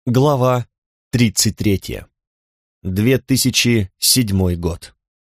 Глава 33. 2007 год.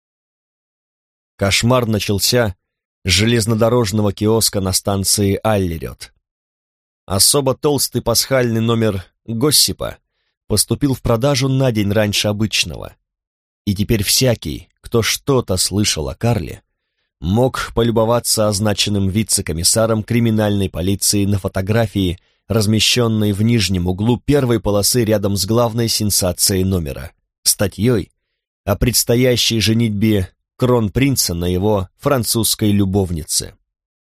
Кошмар начался с железнодорожного киоска на станции Аллерет. Особо толстый пасхальный номер Госсипа поступил в продажу на день раньше обычного, и теперь всякий, кто что-то слышал о Карле, мог полюбоваться означенным вице-комиссаром криминальной полиции на фотографии, размещенной в нижнем углу первой полосы рядом с главной сенсацией номера, статьей о предстоящей женитьбе кронпринца на его французской любовнице.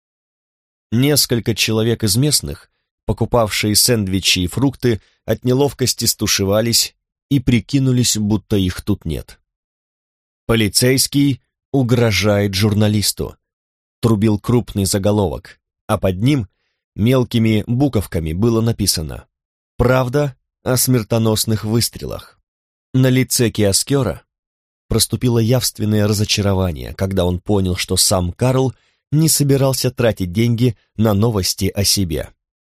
Несколько человек из местных, покупавшие сэндвичи и фрукты, от неловкости стушевались и прикинулись, будто их тут нет. «Полицейский угрожает журналисту», трубил крупный заголовок, а под ним мелкими буковками было написано «Правда о смертоносных выстрелах». На лице киоскера проступило явственное разочарование, когда он понял, что сам Карл не собирался тратить деньги на новости о себе.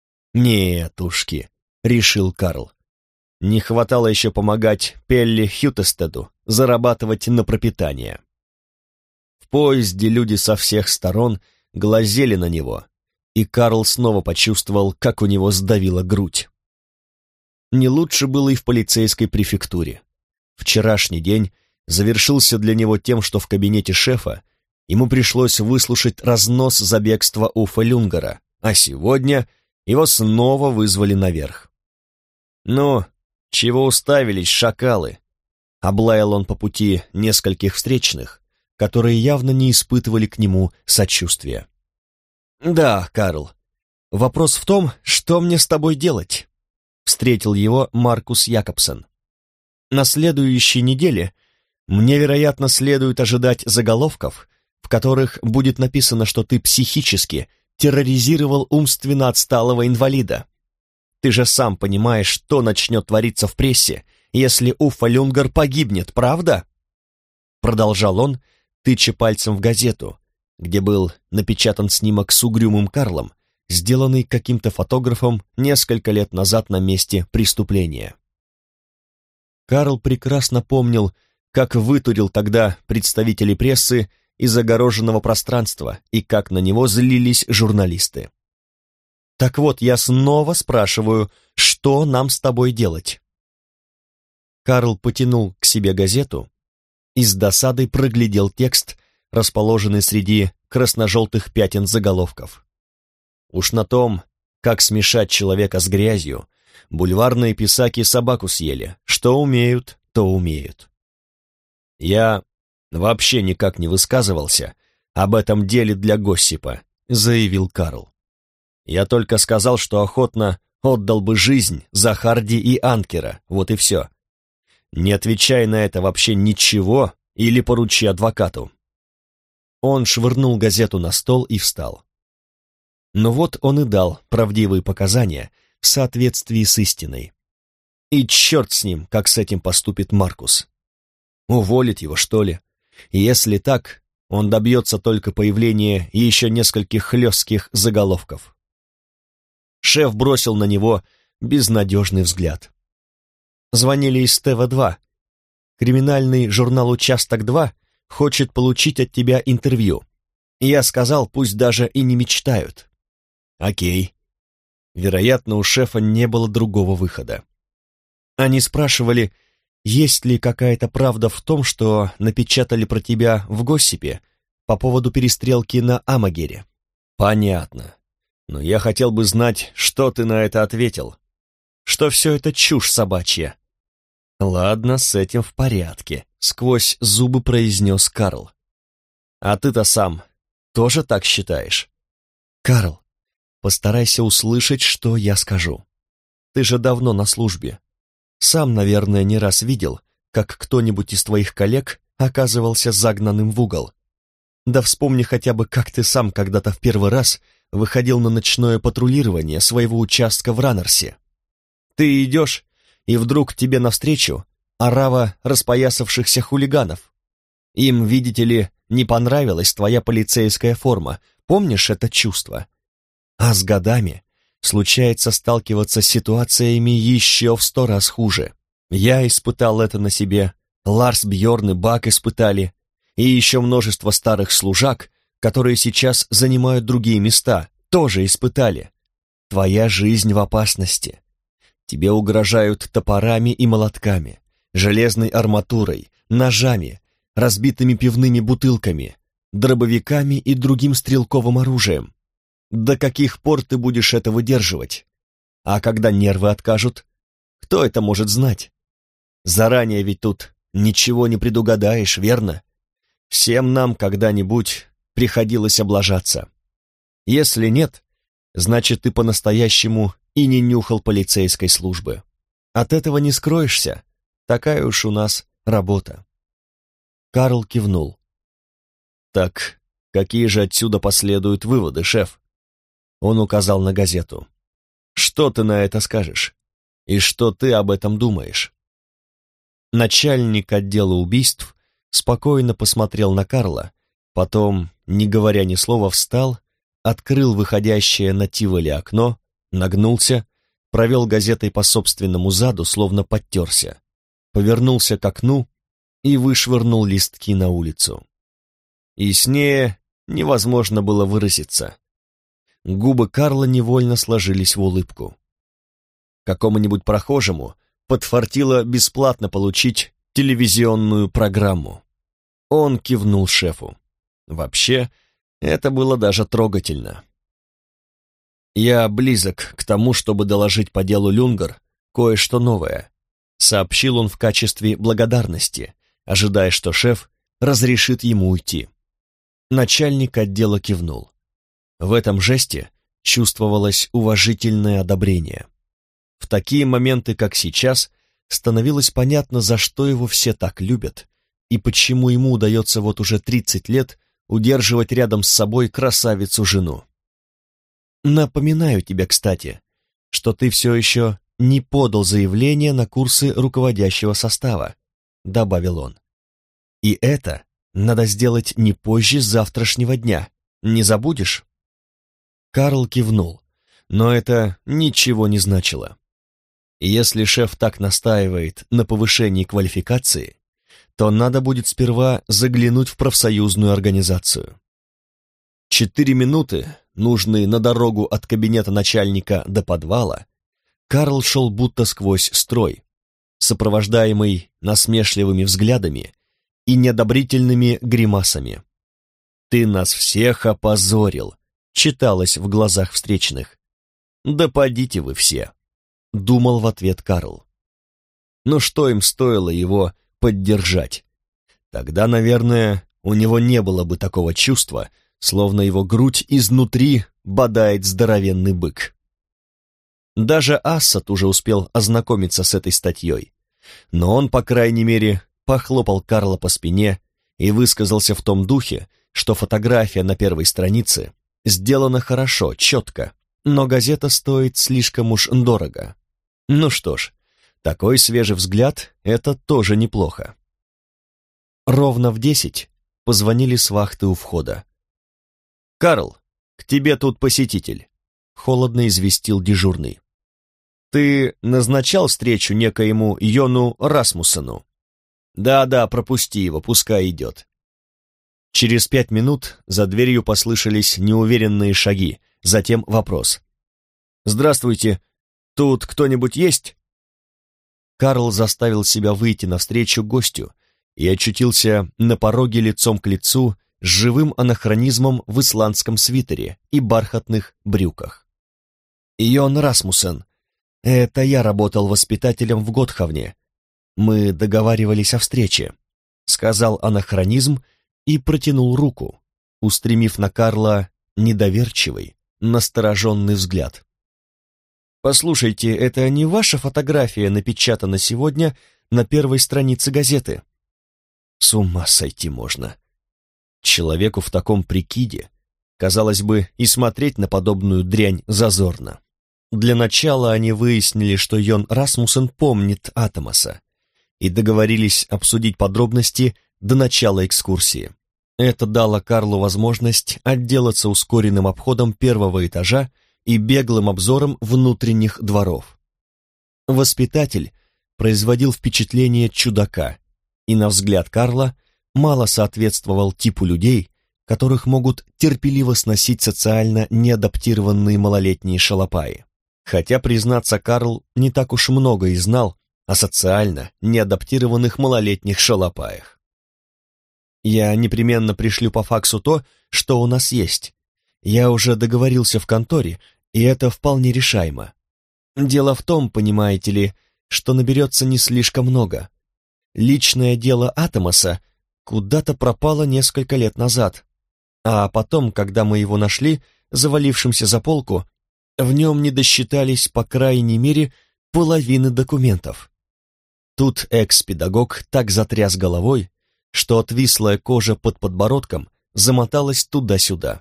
«Нет, ушки», — решил Карл. Не хватало еще помогать Пелли Хьютестеду зарабатывать на пропитание. В поезде люди со всех сторон глазели на него, и Карл снова почувствовал, как у него сдавила грудь. Не лучше было и в полицейской префектуре. Вчерашний день завершился для него тем, что в кабинете шефа ему пришлось выслушать разнос за бегство Уффа Люнгера, а сегодня его снова вызвали наверх. «Ну, чего уставились, шакалы?» — облаял он по пути нескольких встречных, которые явно не испытывали к нему сочувствия. «Да, Карл, вопрос в том, что мне с тобой делать?» — встретил его Маркус Якобсон. «На следующей неделе мне, вероятно, следует ожидать заголовков, в которых будет написано, что ты психически терроризировал умственно отсталого инвалида. Ты же сам понимаешь, что начнет твориться в прессе, если Уффа Люнгер погибнет, правда?» Продолжал он, тыча пальцем в газету, где был напечатан снимок с угрюмым Карлом, сделанный каким-то фотографом несколько лет назад на месте преступления. Карл прекрасно помнил, как вытурил тогда представителей прессы из огороженного пространства и как на него злились журналисты. «Так вот, я снова спрашиваю, что нам с тобой делать?» Карл потянул к себе газету и с досадой проглядел текст, расположенный среди красно-желтых пятен заголовков. Уж на том, как смешать человека с грязью, бульварные писаки собаку съели. Что умеют, то умеют. «Я вообще никак не высказывался об этом деле для Госсипа», — заявил Карл. «Я только сказал, что охотно отдал бы жизнь за Харди и Анкера, вот и все. Не отвечай на это вообще ничего или поручи адвокату». Он швырнул газету на стол и встал. Но вот он и дал правдивые показания в соответствии с истиной. И черт с ним, как с этим поступит Маркус. Уволить его, что ли? Если так, он добьется только появления еще нескольких хлестких заголовков. Шеф бросил на него безнадежный взгляд. Звонили из ТВ-2. Криминальный журнал «Участок-2» хочет получить от тебя интервью. Я сказал, пусть даже и не мечтают. Окей. Вероятно, у шефа не было другого выхода. Они спрашивали, есть ли какая-то правда в том, что напечатали про тебя в Госсипе по поводу перестрелки на Амагере. Понятно. Но я хотел бы знать, что ты на это ответил. Что все это чушь собачья. Ладно, с этим в порядке, сквозь зубы произнес Карл. А ты-то сам тоже так считаешь? Карл, постарайся услышать, что я скажу. Ты же давно на службе. Сам, наверное, не раз видел, как кто-нибудь из твоих коллег оказывался загнанным в угол. Да вспомни хотя бы, как ты сам когда-то в первый раз выходил на ночное патрулирование своего участка в Раннерсе. Ты идешь, и вдруг тебе навстречу орава распоясавшихся хулиганов. Им, видите ли, не понравилась твоя полицейская форма. Помнишь это чувство? А с годами случается сталкиваться с ситуациями еще в 100 раз хуже. Я испытал это на себе, Ларс, Бьорн и Бак испытали, и еще множество старых служак, которые сейчас занимают другие места, тоже испытали. Твоя жизнь в опасности. Тебе угрожают топорами и молотками, железной арматурой, ножами, разбитыми пивными бутылками, дробовиками и другим стрелковым оружием. До каких пор ты будешь это выдерживать? А когда нервы откажут, кто это может знать? Заранее ведь тут ничего не предугадаешь, верно? Всем нам когда-нибудь приходилось облажаться. Если нет, значит, ты по-настоящему и не нюхал полицейской службы. От этого не скроешься. Такая уж у нас работа. Карл кивнул. Так, какие же отсюда последуют выводы, шеф? Он указал на газету. Что ты на это скажешь? И что ты об этом думаешь? Начальник отдела убийств спокойно посмотрел на Карла, потом, не говоря ни слова, встал, открыл выходящее на Тиволи окно, нагнулся, провел газетой по собственному заду, словно подтерся, повернулся к окну и вышвырнул листки на улицу. Яснее невозможно было выразиться. Губы Карла невольно сложились в улыбку. Какому-нибудь прохожему подфартило бесплатно получить телевизионную программу. Он кивнул шефу. Вообще, это было даже трогательно. «Я близок к тому, чтобы доложить по делу Люнгер кое-что новое», сообщил он в качестве благодарности, ожидая, что шеф разрешит ему уйти. Начальник отдела кивнул. В этом жесте чувствовалось уважительное одобрение. В такие моменты, как сейчас, становилось понятно, за что его все так любят и почему ему удается вот уже 30 лет удерживать рядом с собой красавицу-жену. «Напоминаю тебе, кстати, что ты все еще не подал заявление на курсы руководящего состава», добавил он. «И это надо сделать не позже завтрашнего дня. Не забудешь?» Карл кивнул, но это ничего не значило. Если шеф так настаивает на повышении квалификации, то надо будет сперва заглянуть в профсоюзную организацию. 4 минуты, нужные на дорогу от кабинета начальника до подвала, Карл шел будто сквозь строй, сопровождаемый насмешливыми взглядами и неодобрительными гримасами. «Ты нас всех опозорил», читалось в глазах встречных. «Да подите вы все», — думал в ответ Карл. Но что им стоило его поддержать? Тогда, наверное, у него не было бы такого чувства, словно его грудь изнутри бодает здоровенный бык. Даже Ассад уже успел ознакомиться с этой статьей, но он, по крайней мере, похлопал Карла по спине и высказался в том духе, что фотография на первой странице сделана хорошо, четко, но газета стоит слишком уж дорого. Ну что ж, такой свежий взгляд — это тоже неплохо. Ровно в 10 позвонили с вахты у входа. «Карл, к тебе тут посетитель», — холодно известил дежурный. «Ты назначал встречу некоему Йону Расмуссену?» «Да-да, пропусти его, пускай идет». Через 5 минут за дверью послышались неуверенные шаги, затем вопрос. «Здравствуйте, тут кто-нибудь есть?» Карл заставил себя выйти навстречу гостю и очутился на пороге лицом к лицу с живым анахронизмом в исландском свитере и бархатных брюках. «Йон Расмуссен, это я работал воспитателем в Готхавне. Мы договаривались о встрече», — сказал анахронизм и протянул руку, устремив на Карла недоверчивый, настороженный взгляд. «Послушайте, это не ваша фотография напечатана сегодня на первой странице газеты?» С ума сойти можно. Человеку в таком прикиде, казалось бы, и смотреть на подобную дрянь зазорно. Для начала они выяснили, что Йон Расмуссен помнит Атомаса, и договорились обсудить подробности до начала экскурсии. Это дало Карлу возможность отделаться ускоренным обходом первого этажа и беглым обзором внутренних дворов. Воспитатель производил впечатление чудака и, на взгляд Карла, мало соответствовал типу людей, которых могут терпеливо сносить социально неадаптированные малолетние шалопаи. Хотя, признаться, Карл не так уж много и знал о социально неадаптированных малолетних шалопаях. «Я непременно пришлю по факсу то, что у нас есть. Я уже договорился в конторе, и это вполне решаемо. Дело в том, понимаете ли, что наберется не слишком много. Личное дело Атомаса куда-то пропало несколько лет назад, а потом, когда мы его нашли, завалившимся за полку, в нем не досчитались, по крайней мере, половины документов». Тут экс-педагог так затряс головой, что отвислая кожа под подбородком замоталась туда-сюда.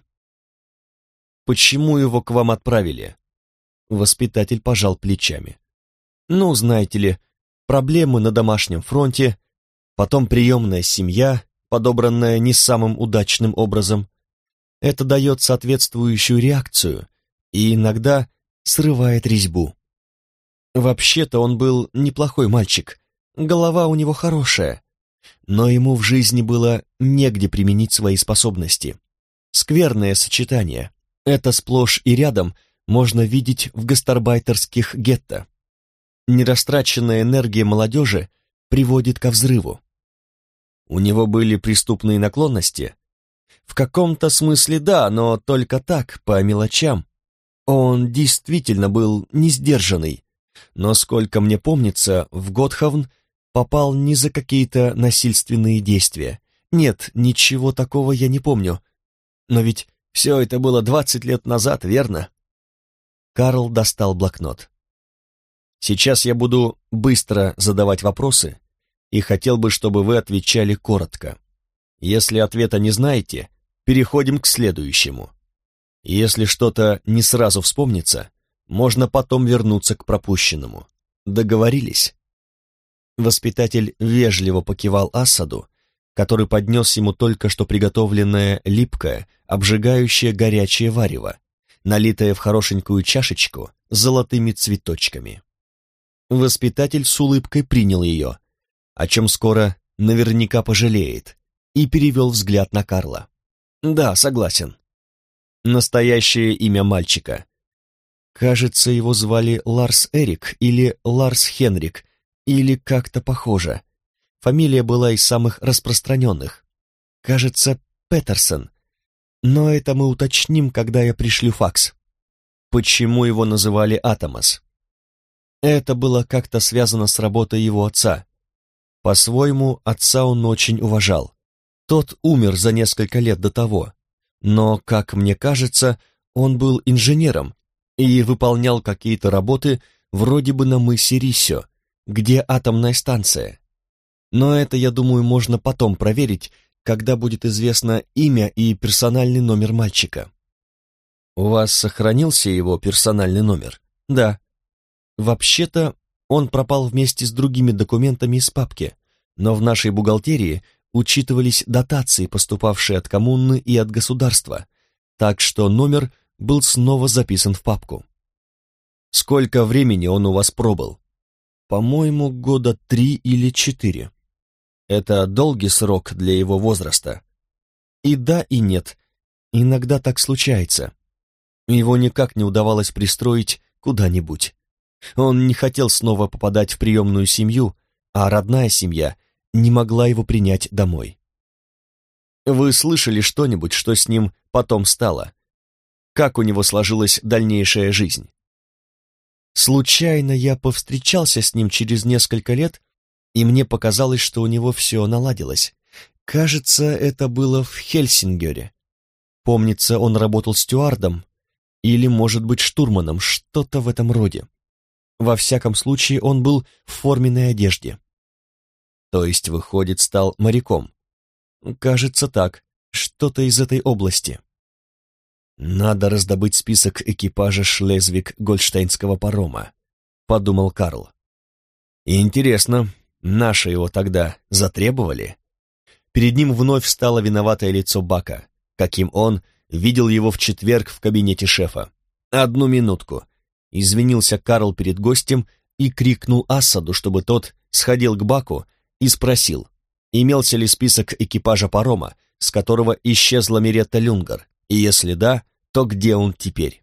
«Почему его к вам отправили?» Воспитатель пожал плечами. «Ну, знаете ли, проблемы на домашнем фронте, потом приемная семья, подобранная не самым удачным образом. Это дает соответствующую реакцию и иногда срывает резьбу. Вообще-то он был неплохой мальчик, голова у него хорошая, но ему в жизни было негде применить свои способности. Скверное сочетание. Это сплошь и рядом можно видеть в гастарбайтерских гетто. Нерастраченная энергия молодежи приводит ко взрыву. У него были преступные наклонности? В каком-то смысле да, но только так, по мелочам. Он действительно был несдержанный, но, сколько мне помнится, в Готхавн попал не за какие-то насильственные действия. Нет, ничего такого я не помню. Но ведь все это было 20 лет назад, верно? Карл достал блокнот. Сейчас я буду быстро задавать вопросы, и хотел бы, чтобы вы отвечали коротко. Если ответа не знаете, переходим к следующему. Если что-то не сразу вспомнится, можно потом вернуться к пропущенному. Договорились?» Воспитатель вежливо покивал Асаду, который поднес ему только что приготовленное липкое, обжигающее горячее варево, налитое в хорошенькую чашечку с золотыми цветочками. Воспитатель с улыбкой принял ее, о чем скоро наверняка пожалеет, и перевел взгляд на Карла. «Да, согласен. Настоящее имя мальчика. Кажется, его звали Ларс Эрик или Ларс Хенрик, или как-то похоже. Фамилия была из самых распространенных. Кажется, Петерсон. Но это мы уточним, когда я пришлю факс. Почему его называли Атомас? Это было как-то связано с работой его отца. По-своему, отца он очень уважал. Тот умер за несколько лет до того. Но, как мне кажется, он был инженером и выполнял какие-то работы вроде бы на мысе Рисё, где атомная станция. Но это, я думаю, можно потом проверить, когда будет известно имя и персональный номер мальчика. У вас сохранился его персональный номер? Да. Вообще-то, он пропал вместе с другими документами из папки, но в нашей бухгалтерии учитывались дотации, поступавшие от коммуны и от государства, так что номер был снова записан в папку. Сколько времени он у вас пробыл? По-моему, 3 года или 4. Это долгий срок для его возраста. И да, и нет. Иногда так случается. Его никак не удавалось пристроить куда-нибудь. Он не хотел снова попадать в приемную семью, а родная семья не могла его принять домой. Вы слышали что-нибудь, что с ним потом стало? Как у него сложилась дальнейшая жизнь? Случайно я повстречался с ним через несколько лет, и мне показалось, что у него все наладилось. Кажется, это было в Хельсингере. Помнится, он работал стюардом, или, может быть, штурманом, что-то в этом роде. Во всяком случае, он был в форменной одежде. То есть, выходит, стал моряком. Кажется так, что-то из этой области. Надо раздобыть список экипажа Шлезвиг-Гольштейнского парома, подумал Карл. И интересно, наши его тогда затребовали? Перед ним вновь встало виноватое лицо Бака, каким он видел его в четверг в кабинете шефа. «Одну минутку», — извинился Карл перед гостем и крикнул Ассаду, чтобы тот сходил к баку и спросил, имелся ли список экипажа парома, с которого исчезла Миретта Люнгар, и если да, то где он теперь?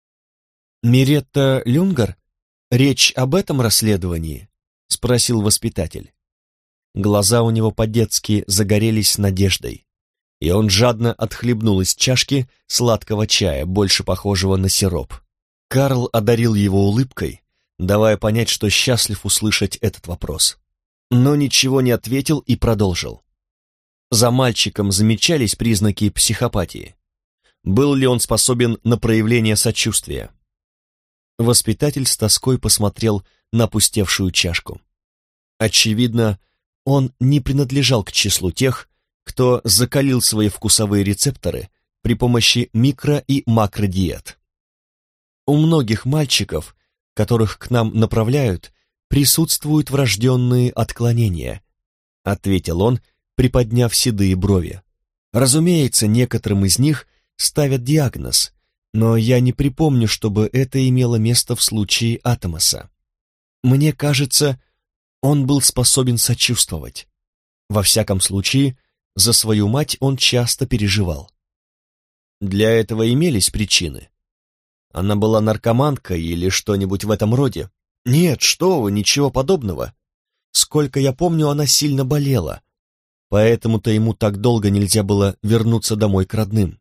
«Миретта Люнгар? Речь об этом расследовании?» — спросил воспитатель. Глаза у него по-детски загорелись надеждой, и он жадно отхлебнул из чашки сладкого чая, больше похожего на сироп. Карл одарил его улыбкой, давая понять, что счастлив услышать этот вопрос. Но ничего не ответил и продолжил. За мальчиком замечались признаки психопатии. Был ли он способен на проявление сочувствия? Воспитатель с тоской посмотрел на опустевшую чашку. Очевидно, он не принадлежал к числу тех, кто закалил свои вкусовые рецепторы при помощи микро- и макродиет. У многих мальчиков, которых к нам направляют, присутствуют врожденные отклонения, ответил он, приподняв седые брови. Разумеется, некоторым из них ставят диагноз, но я не припомню, чтобы это имело место в случае Атомаса. Мне кажется, он был способен сочувствовать. Во всяком случае, за свою мать он часто переживал. Для этого имелись причины. Она была наркоманкой или что-нибудь в этом роде? Нет, что вы, ничего подобного. Сколько я помню, она сильно болела, поэтому-то ему так долго нельзя было вернуться домой к родным.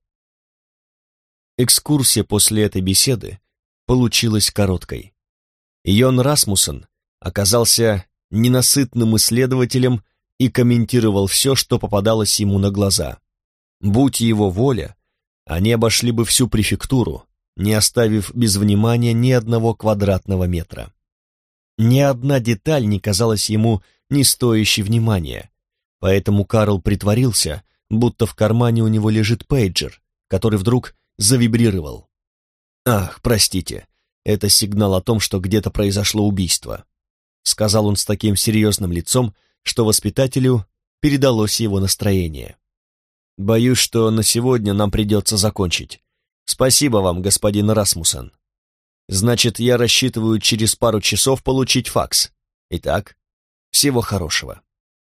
Экскурсия после этой беседы получилась короткой. Йон Расмуссен оказался ненасытным исследователем и комментировал все, что попадалось ему на глаза. Будь его воля, они обошли бы всю префектуру, не оставив без внимания ни одного квадратного метра. Ни одна деталь не казалась ему не стоящей внимания, поэтому Карл притворился, будто в кармане у него лежит пейджер, который вдруг завибрировал. «Ах, простите, это сигнал о том, что где-то произошло убийство», сказал он с таким серьезным лицом, что воспитателю передалось его настроение. «Боюсь, что на сегодня нам придется закончить. Спасибо вам, господин Расмуссен. Значит, я рассчитываю через пару часов получить факс. Итак, всего хорошего».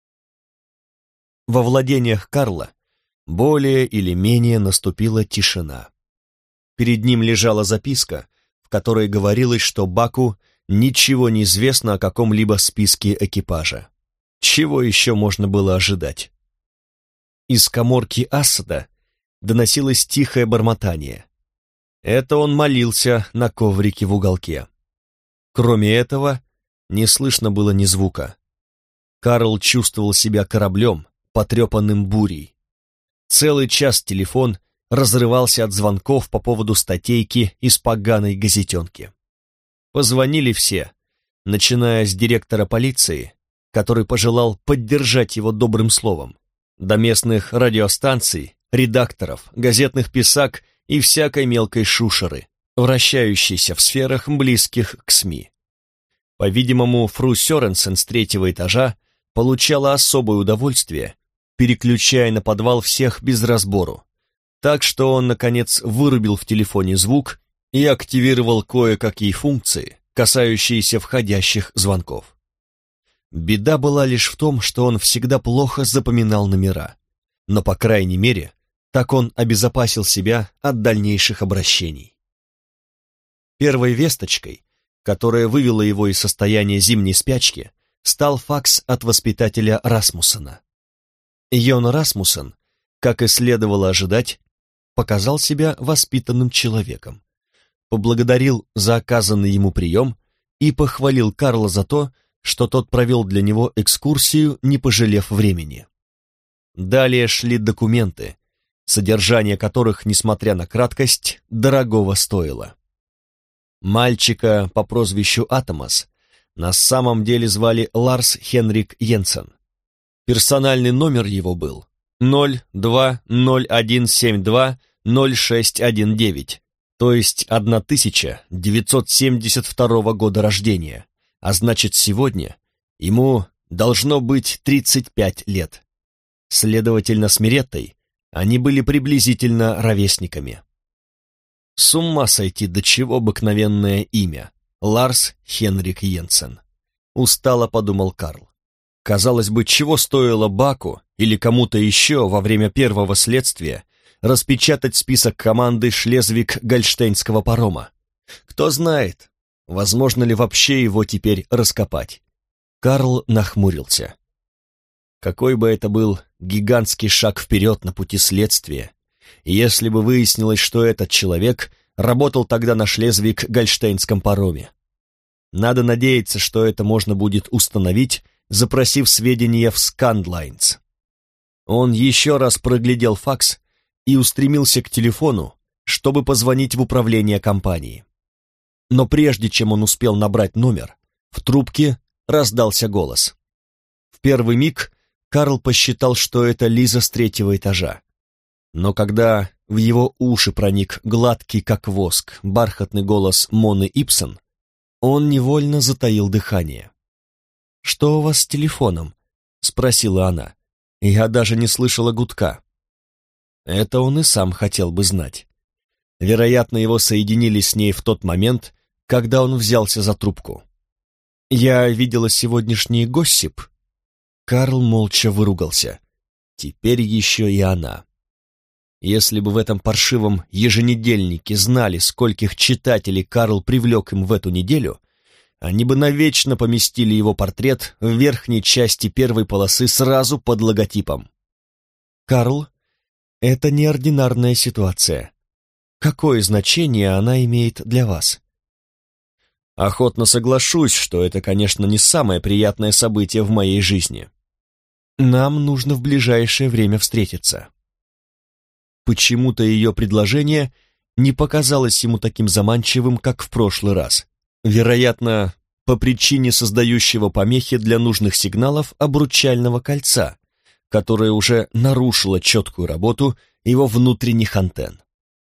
Во владениях Карла более или менее наступила тишина. Перед ним лежала записка, в которой говорилось, что Баку ничего не известно о каком-либо списке экипажа. Чего еще можно было ожидать? Из каморки Ассада доносилось тихое бормотание. Это он молился на коврике в уголке. Кроме этого, не слышно было ни звука. Карл чувствовал себя кораблем, потрепанным бурей. Целый час телефон разрывался от звонков по поводу статейки из поганой газетенки. Позвонили все, начиная с директора полиции, который пожелал поддержать его добрым словом, до местных радиостанций, редакторов, газетных писак и всякой мелкой шушеры, вращающейся в сферах, близких к СМИ. По-видимому, фру Сёренсен с 3-го этажа получала особое удовольствие, переключая на подвал всех без разбору, так что он, наконец, вырубил в телефоне звук и активировал кое-какие функции, касающиеся входящих звонков. Беда была лишь в том, что он всегда плохо запоминал номера, но, по крайней мере, так он обезопасил себя от дальнейших обращений. Первой весточкой, которая вывела его из состояния зимней спячки, стал факс от воспитателя Расмуссена. Йон Расмуссен, как и следовало ожидать, показал себя воспитанным человеком, поблагодарил за оказанный ему прием и похвалил Карла за то, что тот провел для него экскурсию, не пожалев времени. Далее шли документы, содержание которых, несмотря на краткость, дорогого стоило. Мальчика по прозвищу Атомас на самом деле звали Ларс Хенрик Йенсен. Персональный номер его был 0201720619, то есть 1972 года рождения, а значит, сегодня ему должно быть 35 лет. Следовательно, с Миреттой они были приблизительно ровесниками. С ума сойти, до чего обыкновенное имя. Ларс Хенрик Йенсен. Устало подумал Карл. Казалось бы, чего стоило Баку или кому-то еще во время первого следствия распечатать список команды Шлезвиг-Гольштейнского парома? Кто знает, возможно ли вообще его теперь раскопать? Карл нахмурился. Какой бы это был гигантский шаг вперед на пути следствия, если бы выяснилось, что этот человек работал тогда на Шлезвиг-Гольштейнском пароме. Надо надеяться, что это можно будет установить, запросив сведения в Scandlines. Он еще раз проглядел факс и устремился к телефону, чтобы позвонить в управление компании. Но прежде чем он успел набрать номер, в трубке раздался голос. В первый миг Карл посчитал, что это Лиза с третьего этажа. Но когда в его уши проник гладкий, как воск, бархатный голос Моны Ипсон, он невольно затаил дыхание. «Что у вас с телефоном?» — спросила она. Я даже не слышала гудка. Это он и сам хотел бы знать. Вероятно, его соединили с ней в тот момент, когда он взялся за трубку. «Я видела сегодняшний госсип». Карл молча выругался. Теперь еще и она. Если бы в этом паршивом еженедельнике знали, скольких читателей Карл привлек им в эту неделю, они бы навечно поместили его портрет в верхней части первой полосы сразу под логотипом. «Карл, это неординарная ситуация. Какое значение она имеет для вас?» «Охотно соглашусь, что это, конечно, не самое приятное событие в моей жизни. Нам нужно в ближайшее время встретиться». Почему-то ее предложение не показалось ему таким заманчивым, как в прошлый раз. Вероятно, по причине создающего помехи для нужных сигналов обручального кольца, которое уже нарушило четкую работу его внутренних антенн.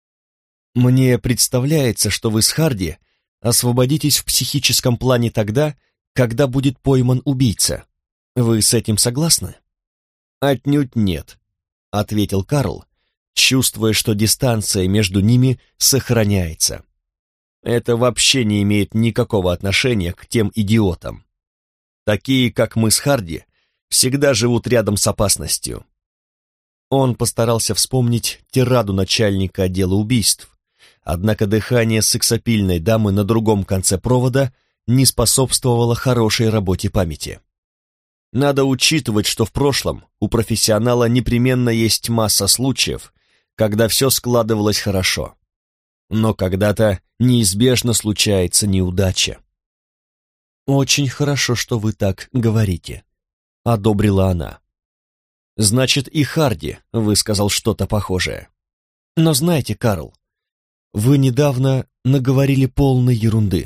«Мне представляется, что вы с Харди освободитесь в психическом плане тогда, когда будет пойман убийца. Вы с этим согласны?» «Отнюдь нет», — ответил Карл, чувствуя, что дистанция между ними сохраняется. Это вообще не имеет никакого отношения к тем идиотам. Такие, как мы с Харди, всегда живут рядом с опасностью. Он постарался вспомнить тираду начальника отдела убийств, однако дыхание сексапильной дамы на другом конце провода не способствовало хорошей работе памяти. Надо учитывать, что в прошлом у профессионала непременно есть масса случаев, когда все складывалось хорошо. Но когда-то неизбежно случается неудача. «Очень хорошо, что вы так говорите», — одобрила она. «Значит, и Харди высказал что-то похожее. Но знаете, Карл, вы недавно наговорили полной ерунды.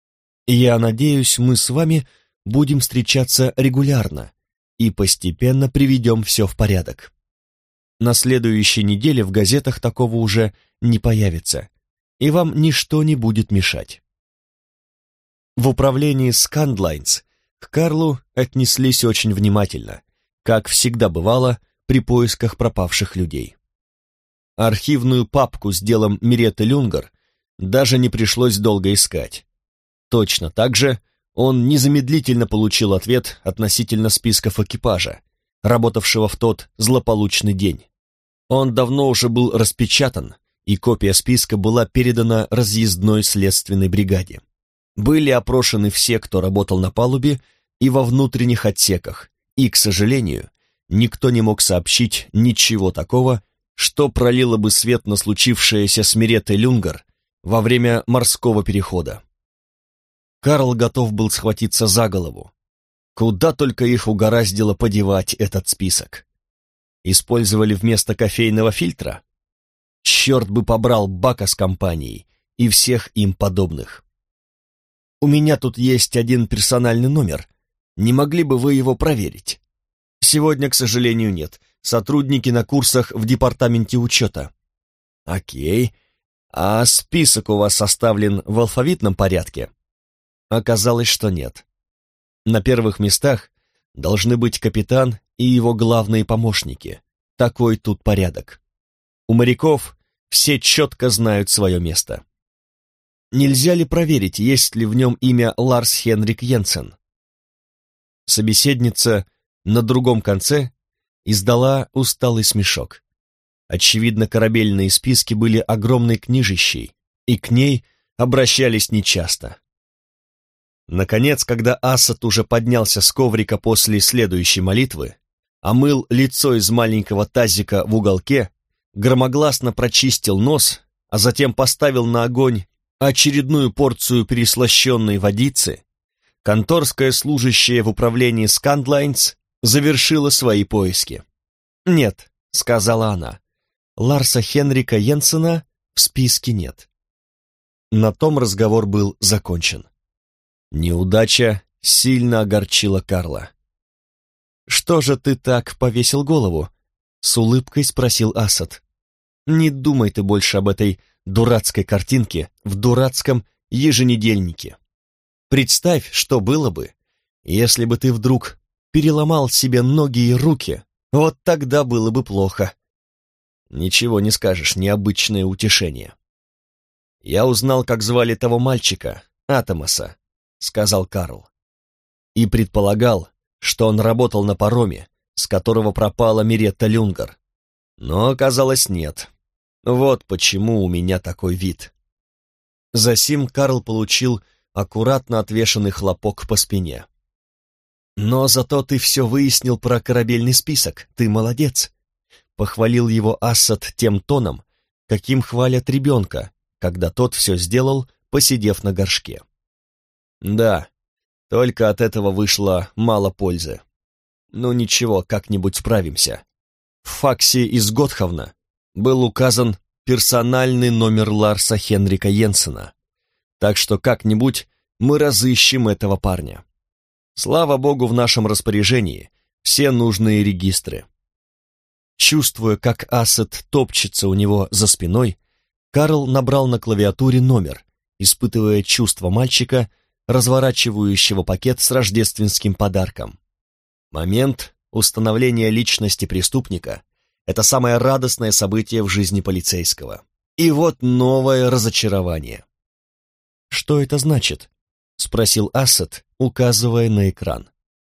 Я надеюсь, мы с вами будем встречаться регулярно и постепенно приведем все в порядок. На следующей неделе в газетах такого уже не появится, и вам ничто не будет мешать». В управлении Scandlines к Карлу отнеслись очень внимательно, как всегда бывало при поисках пропавших людей. Архивную папку с делом Миретты Люнгар даже не пришлось долго искать. Точно так же он незамедлительно получил ответ относительно списков экипажа, работавшего в тот злополучный день. Он давно уже был распечатан, и копия списка была передана разъездной следственной бригаде. Были опрошены все, кто работал на палубе и во внутренних отсеках, и, к сожалению, никто не мог сообщить ничего такого, что пролило бы свет на случившееся с Миреттой Люнгар во время морского перехода. Карл готов был схватиться за голову. Куда только их угораздило подевать этот список. Использовали вместо кофейного фильтра? Черт бы побрал Бака с компанией и всех им подобных. «У меня тут есть один персональный номер. Не могли бы вы его проверить?» «Сегодня, к сожалению, нет. Сотрудники на курсах в департаменте учета». «Окей. А список у вас составлен в алфавитном порядке?» Оказалось, что нет. На первых местах должны быть капитан и его главные помощники. Такой тут порядок. У моряков все четко знают свое место. Нельзя ли проверить, есть ли в нем имя Ларс Хенрик Йенсен? Собеседница на другом конце издала усталый смешок. Очевидно, корабельные списки были огромной книжищей, и к ней обращались нечасто. Наконец, когда Асад уже поднялся с коврика после следующей молитвы, омыл лицо из маленького тазика в уголке, громогласно прочистил нос, а затем поставил на огонь очередную порцию переслащенной водицы, конторская служащая в управлении Скандлайнс завершила свои поиски. «Нет», — сказала она, — «Ларса Хенрика Йенсена в списке нет». На том разговор был закончен. Неудача сильно огорчила Карла. «Что же ты так повесил голову?» — с улыбкой спросил Асад. «Не думай ты больше об этой дурацкой картинке в дурацком еженедельнике. Представь, что было бы, если бы ты вдруг переломал себе ноги и руки, вот тогда было бы плохо». Ничего не скажешь, необычное утешение. «Я узнал, как звали того мальчика, Атомаса», — сказал Карл, «и предполагал, что он работал на пароме, с которого пропала Миретта Люнгар. Но оказалось, нет. Вот почему у меня такой вид». Засим Карл получил аккуратно отвешенный хлопок по спине. «Но зато ты все выяснил про корабельный список, ты молодец», — похвалил его Асад тем тоном, каким хвалят ребенка, когда тот все сделал, посидев на горшке. «Да, только от этого вышло мало пользы. Ну ничего, как-нибудь справимся. В факсе из Готхавна был указан персональный номер Ларса Хенрика Йенсена, так что как-нибудь мы разыщем этого парня. Слава богу, в нашем распоряжении все нужные регистры». Чувствуя, как Асад топчется у него за спиной, Карл набрал на клавиатуре номер, испытывая чувство мальчика, разворачивающего пакет с рождественским подарком. Момент установления личности преступника — это самое радостное событие в жизни полицейского. И вот новое разочарование. «Что это значит?» — спросил Асад, указывая на экран.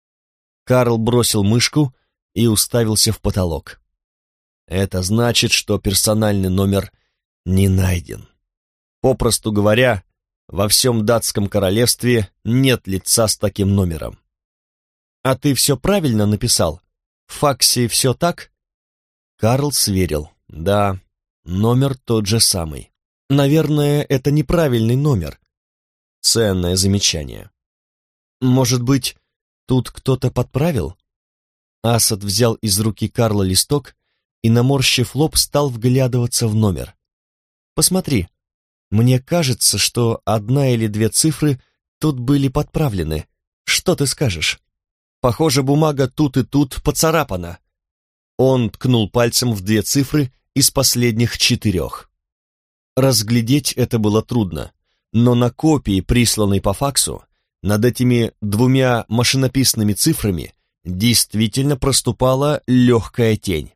Карл бросил мышку и уставился в потолок. «Это значит, что персональный номер не найден. Попросту говоря, во всем датском королевстве нет лица с таким номером». «А ты все правильно написал? В факсе все так?» Карл сверил. «Да, номер тот же самый. Наверное, это неправильный номер». Ценное замечание. «Может быть, тут кто-то подправил?» Асад взял из руки Карла листок и, наморщив лоб, стал вглядываться в номер. «Посмотри, мне кажется, что 1 или 2 цифры тут были подправлены. Что ты скажешь? Похоже, бумага тут и тут поцарапана». Он ткнул пальцем в 2 цифры из последних 4. Разглядеть это было трудно, но на копии, присланной по факсу, над этими 2 машинописными цифрами действительно проступала легкая тень.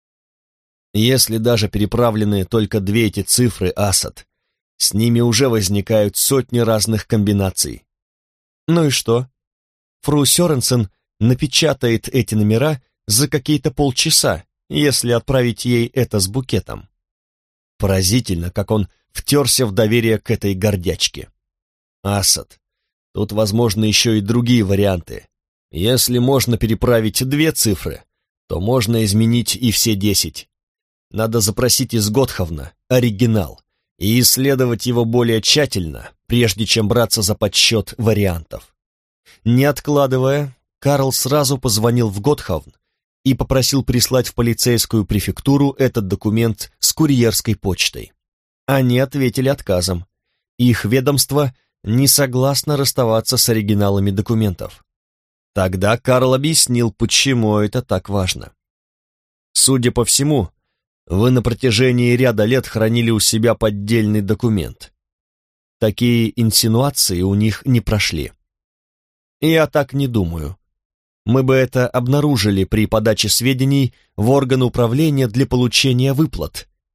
Если даже переправлены только 2 эти цифры, Асад, с ними уже возникают сотни разных комбинаций. Ну и что? Фру Сёренсен напечатает эти номера за какие-то полчаса, если отправить ей это с букетом. Поразительно, как он втерся в доверие к этой гордячке. Асад, тут возможны еще и другие варианты. Если можно переправить 2 цифры, то можно изменить и все 10. Надо запросить из Готхавна оригинал и исследовать его более тщательно, прежде чем браться за подсчет вариантов. Не откладывая, Карл сразу позвонил в Готхавн и попросил прислать в полицейскую префектуру этот документ с курьерской почтой. Они ответили отказом. Их ведомство не согласно расставаться с оригиналами документов. Тогда Карл объяснил, почему это так важно. «Судя по всему, вы на протяжении ряда лет хранили у себя поддельный документ. Такие инсинуации у них не прошли». «Я так не думаю. Мы бы это обнаружили при подаче сведений в органы управления для получения выплат,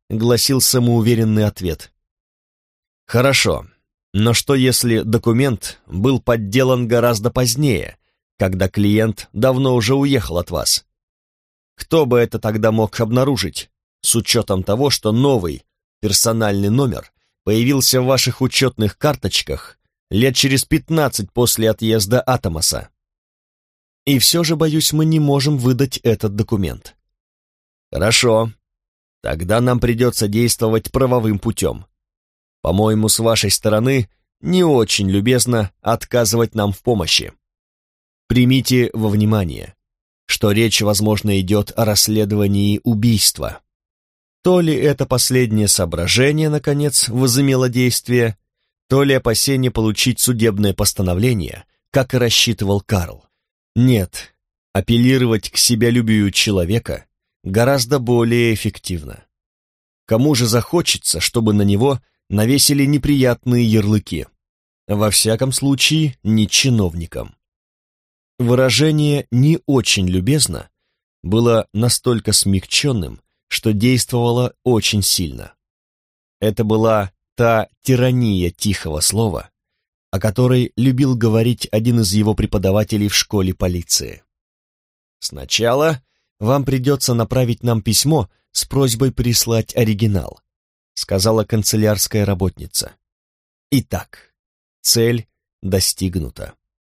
гласил самоуверенный ответ. Хорошо, но что если документ был подделан гораздо позднее, когда клиент давно уже уехал от вас? Кто бы это тогда мог обнаружить, с учетом того, что новый персональный номер появился в ваших учетных карточках лет через 15 после отъезда Атомаса? И все же, боюсь, мы не можем выдать этот документ. Хорошо, тогда нам придется действовать правовым путем. По-моему, с вашей стороны не очень любезно отказывать нам в помощи. Примите во внимание, что речь, возможно, идет о расследовании убийства. То ли это последнее соображение, наконец, возымело действие, то ли опасение получить судебное постановление, как и рассчитывал Карл. Нет, апеллировать к себялюбию человека гораздо более эффективно. Кому же захочется, чтобы на него навесили неприятные ярлыки? Во всяком случае, не чиновникам. Выражение «не очень любезно» было настолько смягченным, что действовало очень сильно. Это была та тирания тихого слова, о которой любил говорить один из его преподавателей в школе полиции. «Сначала вам придется направить нам письмо с просьбой прислать оригинал», сказала канцелярская работница. Итак, цель достигнута.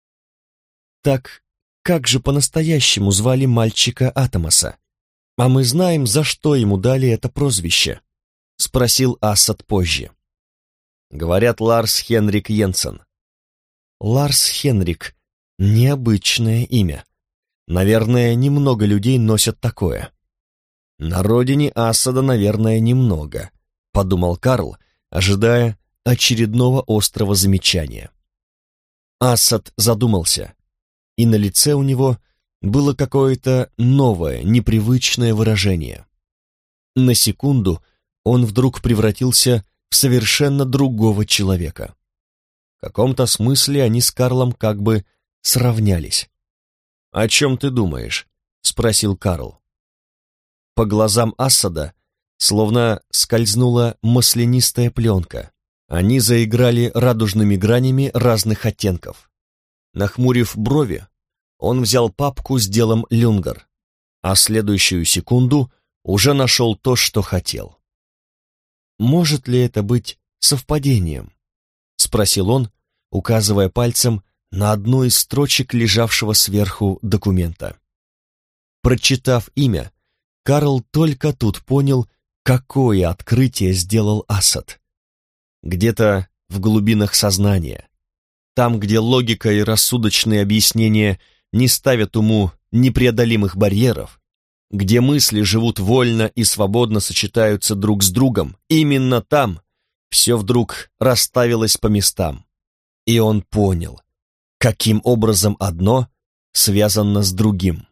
Так как же по-настоящему звали мальчика Атомаса? А мы знаем, за что ему дали это прозвище, спросил Ассад позже. Говорят, Ларс Хенрик Йенсен. Ларс Хенрик — необычное имя. Наверное, немного людей носят такое. На родине Ассада, наверное, немного, подумал Карл, ожидая очередного острого замечания. Ассад задумался, и на лице у него было какое-то новое, непривычное выражение. На секунду он вдруг превратился в совершенно другого человека. В каком-то смысле они с Карлом как бы сравнялись. «О чем ты думаешь?» — спросил Карл. По глазам Ассада словно скользнула маслянистая пленка. Они заиграли радужными гранями разных оттенков. Нахмурив брови, он взял папку с делом Люнгар, а в следующую секунду уже нашел то, что хотел. «Может ли это быть совпадением?» — спросил он, указывая пальцем на одну из строчек лежавшего сверху документа. Прочитав имя, Карл только тут понял, какое открытие сделал Ассад. Где-то в глубинах сознания, там, где логика и рассудочные объяснения не ставят уму непреодолимых барьеров, где мысли живут вольно и свободно сочетаются друг с другом, именно там все вдруг расставилось по местам. И он понял, каким образом одно связано с другим.